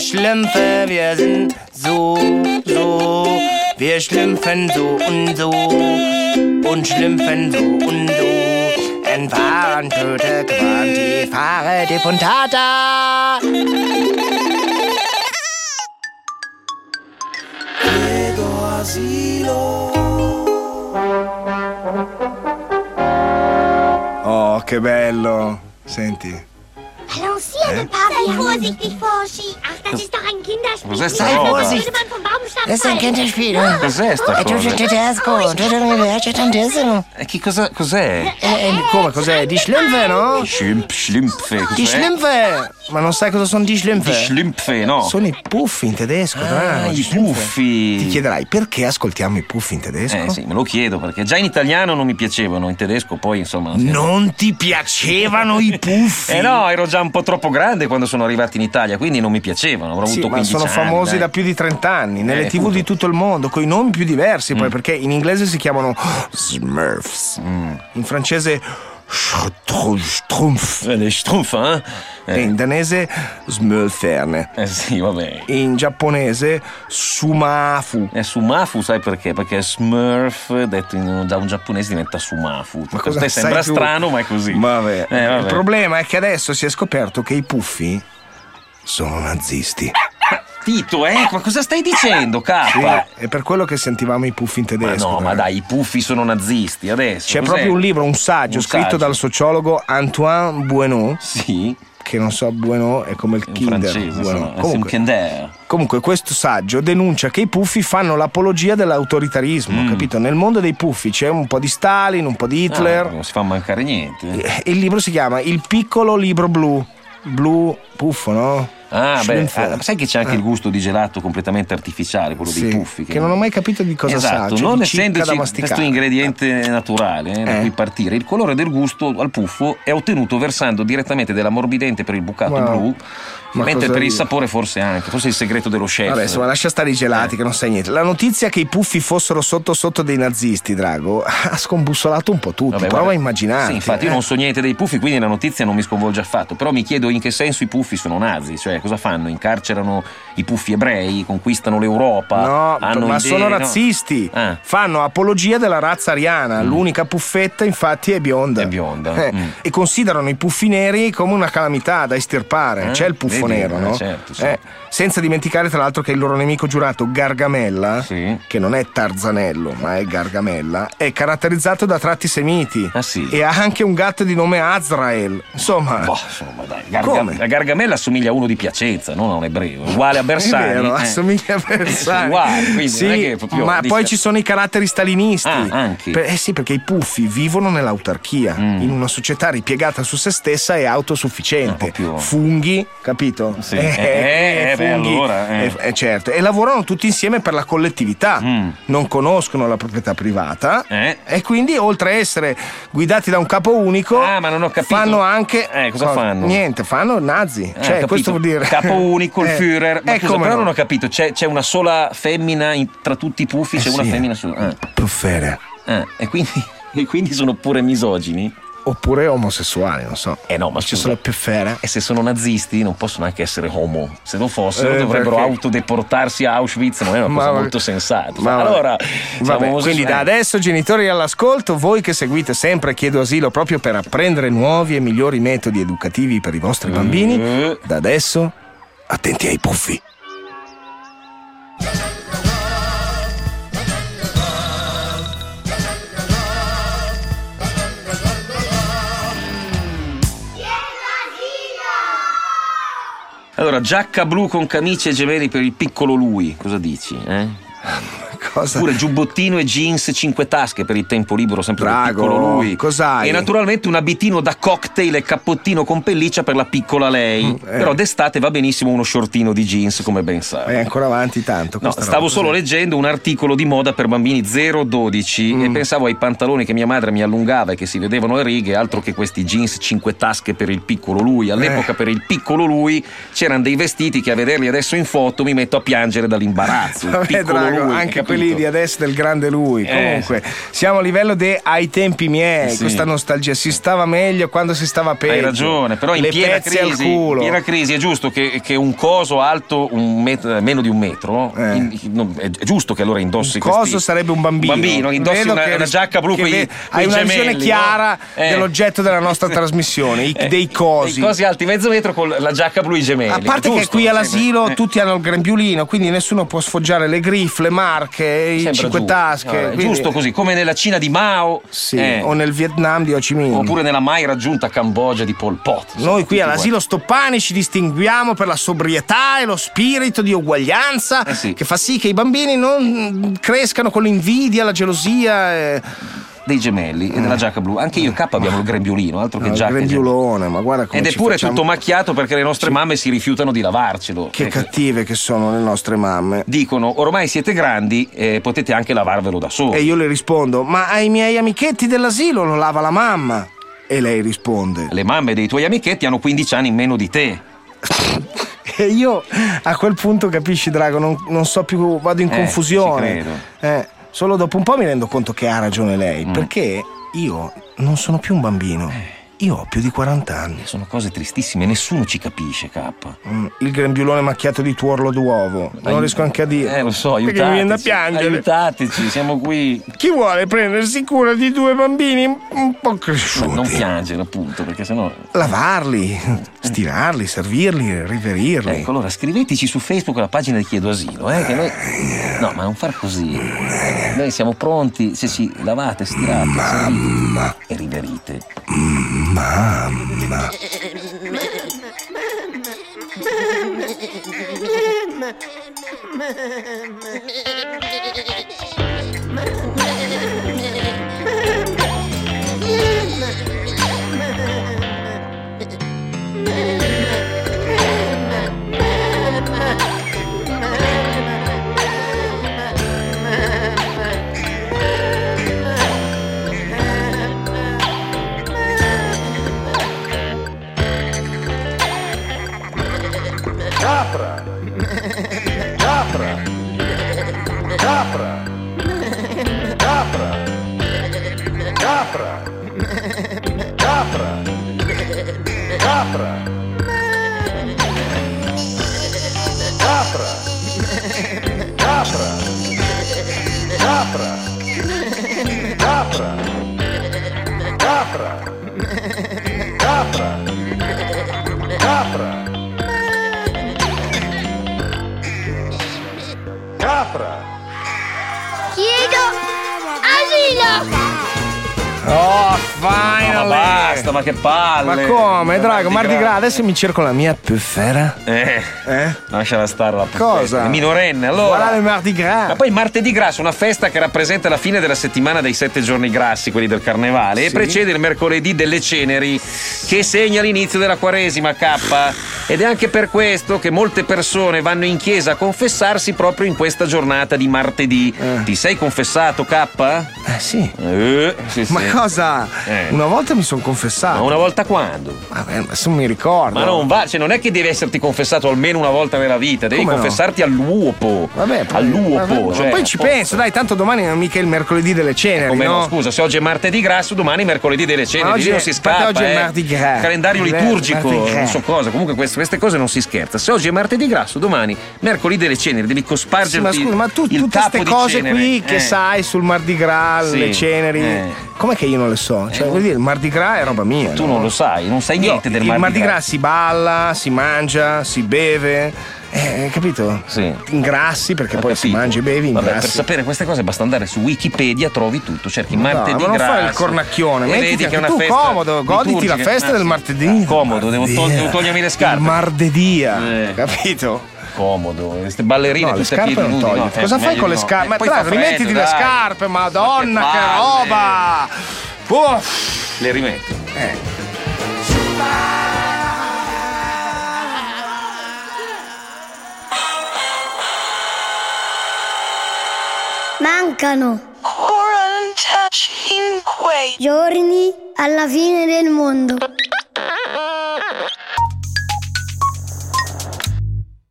Schlümpfe, wir sind so. Wir schlümpfen so und schlümpfen so und so. Entfahren, töte, Quanti, fahre, die Puntata. Chiedo asilo. Oh, che bello. Senti. Balancieren, Papi. Sei vorsichtig, Forschi. Ach, das ist doch ein Kinderspiel. Cos'è sta Sei roba? vorsichtig. Würde man vom Baumstamm Das ist ein fallen. Kinderspiel. Cos'è sta E tu cosa? sei tedesco, tu sei tedesco. Che cos'è? Come, cos'è? Die Schlümpfe, no? Schlümpfe, cos'è? Die Schlümpfe! Ma non sai cosa sono die Schlümpfe? Die Schlümpfe, no? Sono i puffi in tedesco, Ah, die i Schlümpfe. puffi. Ti chiederai perché ascoltiamo i puffi in tedesco? Sì, me lo chiedo, perché già in italiano non mi piacevano, in tedesco poi, insomma... Non ti piacevano i puffi? No, ero già un po' troppo grande quando sono arrivati in Italia, quindi non mi piacevano, avrò Sì, avuto ma 15 sono anni. famosi dai. da più di 30 anni, nelle TV appunto. di tutto il mondo, con i nomi più diversi, poi perché in inglese si chiamano Smurfs, in francese Schtroumpf, Le Schtroumpf, eh? e in danese Smølferne, Sì, vabbè. in giapponese Sumafu. Sumafu, sai perché? Perché Smurf, detto da un giapponese, diventa Sumafu. Ma Per cosa te sembra sai tu? strano, ma è così. Vabbè. Vabbè. Il problema è che adesso si è scoperto che i puffi sono nazisti. Tito, ma cosa stai dicendo, Sì, K? è per quello che sentivamo i puffi in Ma tedesco. no, ma dai, i puffi sono nazisti adesso. C'è cos'è? proprio un libro, un saggio Un scritto saggio. dal sociologo Antoine Buenot, Sì, che non so, Buenot è come il in Kinder. francese, Buenot. sono. È un Kinder. Comunque questo saggio denuncia che i puffi fanno l'apologia dell'autoritarismo, capito? Nel mondo dei puffi c'è un po' di Stalin, un po' di Hitler. Non si fa mancare niente. E il libro si chiama Il piccolo libro blu. Blu puffo, no? Schlümpfe. Sai che c'è anche il gusto di gelato completamente artificiale, quello Sì, dei puffi. che non ho mai capito di cosa sa. Esatto, cioè non di cicca da essendoci masticare. questo ingrediente naturale da cui partire, il colore del gusto al puffo è ottenuto versando direttamente dell'ammorbidente per il bucato Wow. blu, Ma mentre cosa per il dici? sapore forse è il segreto dello chef. Vabbè, insomma, lascia stare i gelati che non sai niente. La notizia che i puffi fossero sotto dei nazisti, Drago, ha scombussolato un po' tutti. Vabbè, Prova guarda, a immaginare. Sì, infatti io non so niente dei puffi, quindi la notizia non mi sconvolge affatto. Però mi chiedo in che senso i puffi sono nazi, cioè cosa fanno? Incarcerano i puffi ebrei, conquistano l'Europa? No, hanno ma idee, sono no? razzisti. Ah. Fanno apologia della razza ariana. L'unica puffetta, infatti, è bionda. È bionda. E considerano i puffi neri come una calamità da estirpare. C'è il puffo vedi? nero, no? Certo, sì. Senza dimenticare, tra l'altro, che il loro nemico giurato Gargamella, Sì. che non è Tarzanello, ma è Gargamella, è caratterizzato da tratti semiti. Ah, sì? E ha anche un gatto di nome Azrael. Insomma. Boh, insomma, dai, Come? la Gargamella assomiglia a uno di Piacenza, non a un ebreo, uguale a Bersani. È vero, assomiglia a Bersani. Uguale, quindi sì, non è che proprio ma dice- poi ci sono i caratteri stalinisti. Ah, anche. Sì, perché i puffi vivono nell'autarchia, in una società ripiegata su se stessa e autosufficiente. proprio- Funghi, capito? Sì. Beh, allora, certo. E lavorano tutti insieme per la collettività. Non conoscono la proprietà privata. E quindi, oltre a essere guidati da un capo unico, ma non ho capito. fanno anche. Cosa fanno? Niente, fanno nazi. Cioè, capito. questo vuol dire. Capo unico, il Führer. Ma scusa, come però no? non ho capito, c'è una sola femmina tra tutti i puffi, c'è una sì. femmina sola. Puffere. E quindi sono pure misogini? Oppure omosessuali, non so. No, ma ci scusa. sono le puffere. E se sono nazisti non possono anche essere homo. Se lo fossero dovrebbero perché? autodeportarsi a Auschwitz, non è una cosa molto sensata. Ma allora, vabbè, quindi da adesso, genitori all'ascolto, voi che seguite sempre Chiedo Asilo proprio per apprendere nuovi e migliori metodi educativi per i vostri bambini, da adesso attenti ai puffi. Allora, giacca blu con camicie e gemelli per il piccolo lui, cosa dici? Cosa? Oppure giubbottino e jeans 5 tasche per il tempo libero sempre del Drago, piccolo lui. cos'hai? E naturalmente un abitino da cocktail e cappottino con pelliccia per la piccola lei. Però d'estate va benissimo uno shortino di jeans, come ben sai. Vai ancora avanti tanto. No, stavo solo leggendo un articolo di moda per bambini 0-12 e pensavo ai pantaloni che mia madre mi allungava e che si vedevano le righe, altro che questi jeans 5 tasche per il piccolo lui. All'epoca per il piccolo lui c'erano dei vestiti che a vederli adesso in foto mi metto a piangere dall'imbarazzo. Il Vabbè, piccolo Drago, lui, anche capito? quelli lì di adesso del grande lui. Comunque, siamo a livello ai tempi miei, questa nostalgia. Si stava meglio quando si stava peggio. Hai ragione, però in piena crisi è giusto che un coso alto meno di un metro, è giusto che allora indossi un coso sarebbe un bambino. Indossi una giacca blu hai una visione chiara dell'oggetto della nostra trasmissione, dei cosi. I cosi alti mezzo metro con la giacca blu i gemelli. A parte che qui all'asilo tutti hanno il grembiulino, quindi nessuno può sfoggiare le griffe, le marche, i cinque tasche. Quindi... Giusto così, come nella Cina di Mao. O nel Vietnam di Ho Chi Minh. Oppure nella mai raggiunta Cambogia di Pol Pot. Noi qui all'asilo Stoppani ci distinguiamo per la sobrietà e lo spirito di uguaglianza che fa sì che i bambini non crescano con l'invidia, la gelosia dei gemelli e della giacca blu. Anche io e K abbiamo il grembiulino, altro che giacca. Il grembiulone, ma guarda come ed è pure tutto macchiato perché le nostre mamme si rifiutano di lavarcelo. Che cattive che sono le nostre mamme. Dicono: ormai siete grandi e potete anche lavarvelo da soli. E io le rispondo: ma ai miei amichetti dell'asilo lo lava la mamma. E lei risponde: le mamme dei tuoi amichetti hanno 15 anni in meno di te. E io a quel punto, capisci, Drago, non so più, vado in confusione. Solo dopo un po' mi rendo conto che ha ragione lei, perché io non sono più un bambino. Io ho più di 40 anni. Sono cose tristissime, nessuno ci capisce, K. Il grembiulone macchiato di tuorlo d'uovo. Non riesco anche a dire. Lo so, aiutateci. Perché mi viene da piangere. Aiutateci, siamo qui. Chi vuole prendersi cura di due bambini un po' cresciuti? Non piangere, appunto, perché sennò... Lavarli, stirarli, servirli, riverirli. Ecco, allora scriveteci su Facebook la pagina di Chiedo Asilo, che noi... No, ma non far così. Noi siamo pronti, se ci lavate, stirate, servite e riverite. Mamma. Capra! Capra! Capra! Capra! Capra! Capra! Capra! Capra! Capra! Capra! Capra! Capra! Capra! Capra! Capra! Chiedo asilo! Oh, finally! Ma basta, ma che palle! Ma come, Drago? Mardi Gras, adesso mi cerco la mia puffera. Lasciala stare la puffera. Cosa? È minorenne, allora. Voilà le Mardi Gras. Ma poi Martedì Grasso, una festa che rappresenta la fine della settimana dei 7 giorni grassi, quelli del carnevale, e precede il mercoledì delle ceneri, che segna l'inizio della Quaresima, K. Ed è anche per questo che molte persone vanno in chiesa a confessarsi proprio in questa giornata di martedì. Ti sei confessato, K? Sì. Sì. Ma cosa? Una volta mi sono confessato. Ma una volta quando? Vabbè, adesso non mi ricordo. Ma non va, cioè non è che devi esserti confessato almeno una volta nella vita, devi confessarti all'uopo. Vabbè, all'uopo. Cioè, poi ci penso, dai, tanto domani non è mica il mercoledì delle ceneri. Come no? Scusa, se oggi è martedì grasso, domani è mercoledì delle ceneri. Oggi non si scappa. Oggi è Mardi Gras. Calendario liturgico, non so cosa. Comunque queste cose non si scherza. Se oggi è martedì grasso, domani mercoledì delle ceneri, devi cospargerti. Sì, ma tu tutte queste cose qui che sai sul Mardi Gras, le ceneri. Com'è che io non le so? Cioè, vuol dire, il Mardi Gras è roba mia. Tu non lo sai, non sai niente del Mardi Gras. Il Mardi Gras si balla, si mangia, si beve. Capito? Sì. Ingrassi perché poi si mangi e bevi, ingrassi. Vabbè, per sapere queste cose basta andare su Wikipedia, trovi tutto. Cerchi martedì ma non grasso. fare il cornacchione, vedi che è una tu festa comodo, goditi la festa del martedì. Comodo, devo togliermi le scarpe. Il mardedia, capito? Comodo, queste ballerine no, tutte le scarpe non nudi, togli. Cosa fai con le scarpe? Ma dai, rimettiti le scarpe, madonna, che roba! Le rimetto. Mancano 45 giorni alla fine del mondo.